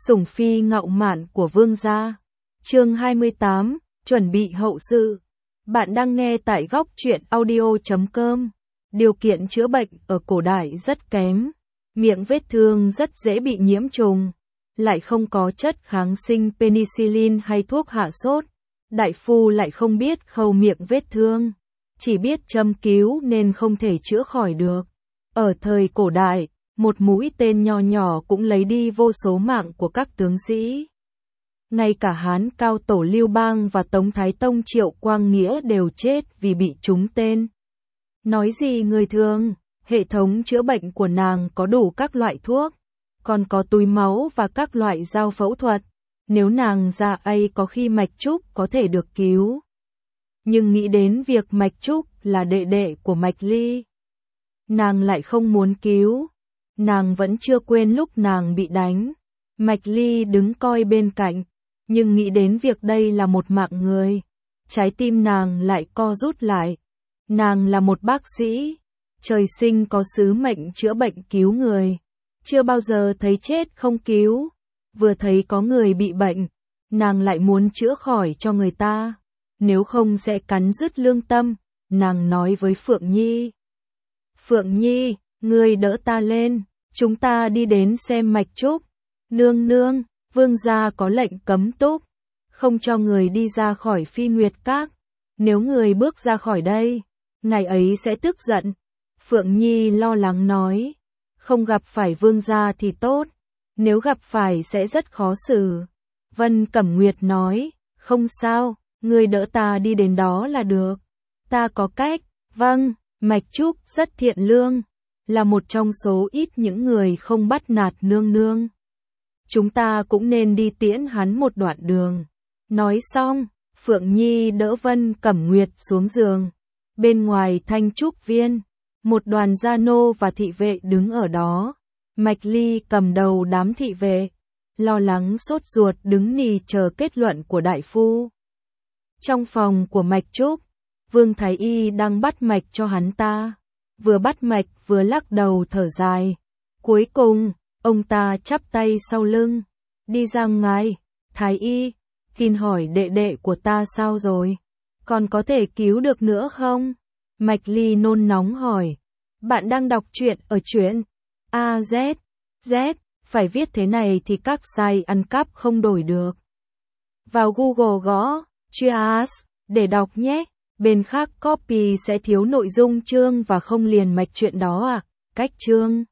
Sủng phi ngạo mạn của vương gia. Chương 28, chuẩn bị hậu sự. Bạn đang nghe tại góc truyện audio.com. Điều kiện chữa bệnh ở cổ đại rất kém. Miệng vết thương rất dễ bị nhiễm trùng, lại không có chất kháng sinh penicillin hay thuốc hạ sốt. Đại phu lại không biết khâu miệng vết thương, chỉ biết châm cứu nên không thể chữa khỏi được. Ở thời cổ đại, một mũi tên nho nhỏ cũng lấy đi vô số mạng của các tướng sĩ. Ngay cả Hán Cao Tổ Lưu Bang và Tống Thái Tông Triệu Quang Nghĩa đều chết vì bị trúng tên. Nói gì người thường, hệ thống chữa bệnh của nàng có đủ các loại thuốc, còn có túi máu và các loại dao phẫu thuật. Nếu nàng ra ấy có khi Mạch Trúc có thể được cứu. Nhưng nghĩ đến việc Mạch Trúc là đệ đệ của Mạch Ly, nàng lại không muốn cứu. Nàng vẫn chưa quên lúc nàng bị đánh, Mạch Ly đứng coi bên cạnh, nhưng nghĩ đến việc đây là một mạng người, trái tim nàng lại co rút lại. Nàng là một bác sĩ, trời sinh có sứ mệnh chữa bệnh cứu người, chưa bao giờ thấy chết không cứu. Vừa thấy có người bị bệnh, nàng lại muốn chữa khỏi cho người ta, nếu không sẽ cắn rứt lương tâm. Nàng nói với Phượng Nhi: Phượng Nhi, ngươi đỡ ta lên, chúng ta đi đến xem Mạch Trúc. Nương nương, vương gia có lệnh cấm túc, không cho người đi ra khỏi Phi Nguyệt Các. Nếu người bước ra khỏi đây, ngày ấy sẽ tức giận. Phượng Nhi lo lắng nói: không gặp phải vương gia thì tốt, nếu gặp phải sẽ rất khó xử. Vân Cẩm Nguyệt nói: không sao, ngươi đỡ ta đi đến đó là được, ta có cách. Vâng, Mạch Trúc rất thiện lương, là một trong số ít những người không bắt nạt nương nương. Chúng ta cũng nên đi tiễn hắn một đoạn đường. Nói xong, Phượng Nhi đỡ Vân Cẩm Nguyệt xuống giường. Bên ngoài Thanh Trúc Viên, một đoàn gia nô và thị vệ đứng ở đó. Mạch Ly cầm đầu đám thị vệ, lo lắng sốt ruột đứng nì chờ kết luận của đại phu. Trong phòng của Mạch Trúc, Vương Thái Y đang bắt mạch cho hắn ta. Vừa bắt mạch vừa lắc đầu thở dài. Cuối cùng, ông ta chắp tay sau lưng, đi ra ngoài. Thái Y, xin hỏi đệ đệ của ta sao rồi? Còn có thể cứu được nữa không? Mạch Ly nôn nóng hỏi. Bạn đang đọc truyện ở truyện AZZ, phải viết thế này thì các site ăn cắp không đổi được. Vào Google gõ Cheers để đọc nhé. Bên khác copy sẽ thiếu nội dung chương và không liền mạch chuyện đó à? Cách chương